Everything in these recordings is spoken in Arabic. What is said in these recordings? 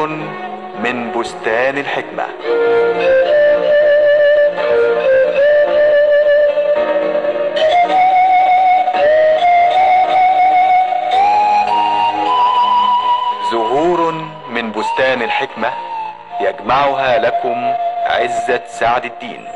من بستان الحكمة. زهور من بستان الحكمة يجمعها لكم عزت سعد الدين.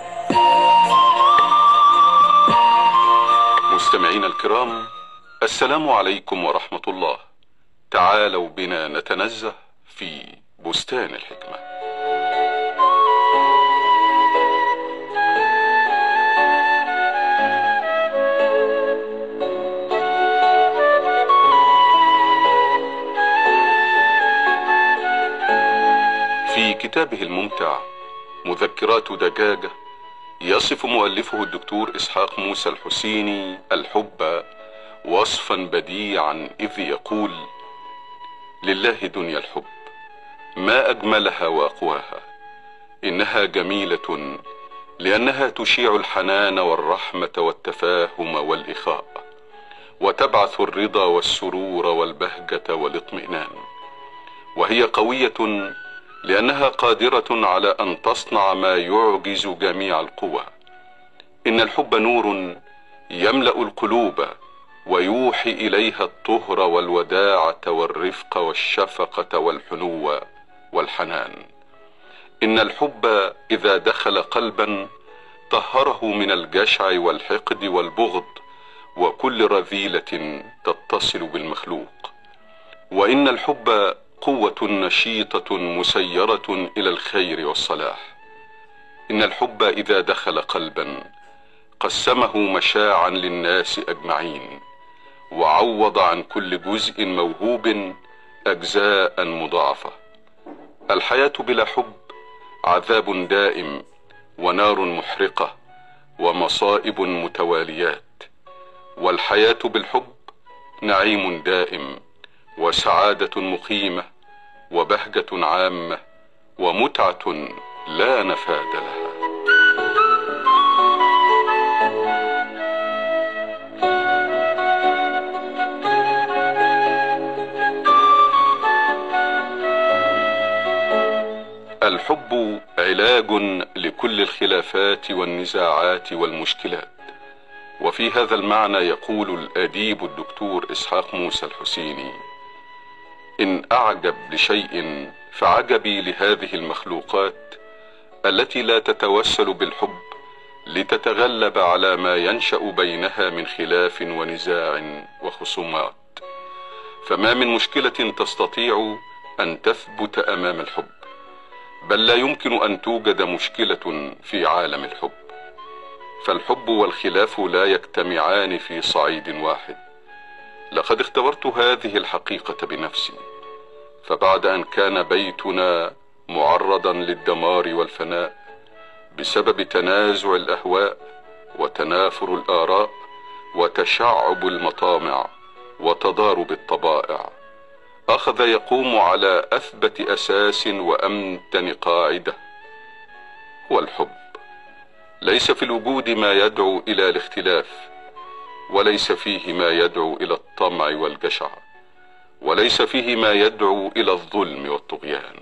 مستمعين الكرام، السلام عليكم ورحمة الله. تعالوا بنا نتنزه في بستان الحكمة. في كتابه الممتع مذكرات دجاجة يصف مؤلفه الدكتور إسحاق موسى الحسيني الحب وصفا بديعا إذ يقول: لله دنيا الحب ما أجملها وأقواها، إنها جميلة لأنها تشيع الحنان والرحمة والتفاهم والإخاء، وتبعث الرضا والسرور والبهجة والاطمئنان، وهي قوية لأنها قادرة على أن تصنع ما يعجز جميع القوى. إن الحب نور يملأ القلوب ويوحي إليها الطهر والوداعة والرفق والشفقة والحنو والحنان. إن الحب إذا دخل قلبا طهره من الجشع والحقد والبغض وكل رذيلة تتصل بالمخلوق. وإن الحب قوة نشيطة مسيرة إلى الخير والصلاح. إن الحب إذا دخل قلبا قسمه مشاعا للناس أجمعين، وعوض عن كل جزء موهوب أجزاء مضاعفة. الحياة بلا حب عذاب دائم ونار محرقة ومصائب متواليات، والحياة بالحب نعيم دائم وسعادة مقيمة وبهجة عامة ومتعة لا نفاد لها. الحب علاج لكل الخلافات والنزاعات والمشكلات. وفي هذا المعنى يقول الأديب الدكتور إسحاق موسى الحسيني: إن أعجب لشيء فعجبي لهذه المخلوقات التي لا تتوسل بالحب لتتغلب على ما ينشأ بينها من خلاف ونزاع وخصومات. فما من مشكلة تستطيع أن تثبت أمام الحب، بل لا يمكن أن توجد مشكلة في عالم الحب. فالحب والخلاف لا يجتمعان في صعيد واحد. لقد اختبرت هذه الحقيقة بنفسي، فبعد أن كان بيتنا معرضا للدمار والفناء بسبب تنازع الأهواء وتنافر الآراء وتشعب المطامع وتضارب الطبائع، أخذ يقوم على أثبت أساس وأمتن قاعدة، هو الحب. ليس في الوجود ما يدعو إلى الاختلاف، وليس فيه ما يدعو إلى الطمع والجشع، وليس فيه ما يدعو إلى الظلم والطغيان.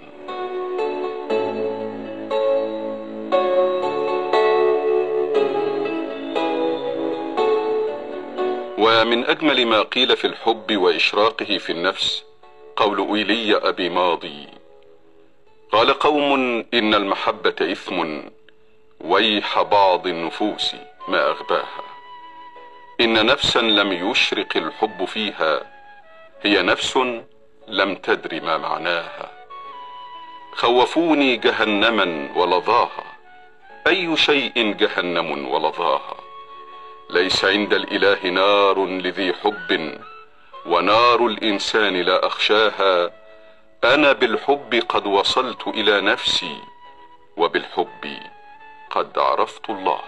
ومن أجمل ما قيل في الحب وإشراقه في النفس قول إيلي أبي ماضي: قال قوم إن المحبة إثم ويح بعض النفوس ما أغباها. إن نفسا لم يشرق الحب فيها هي نفس لم تدر ما معناها. خوفوني جهنما ولظاها، أي شيء جهنم ولظاها. ليس عند الإله نار لذي حب، ونار الإنسان لا أخشاها. أنا بالحب قد وصلت إلى نفسي، وبالحب قد عرفت الله.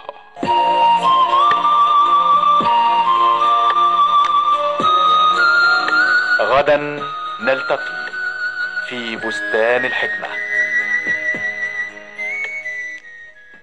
غدا نلتقي في بستان الحكمة.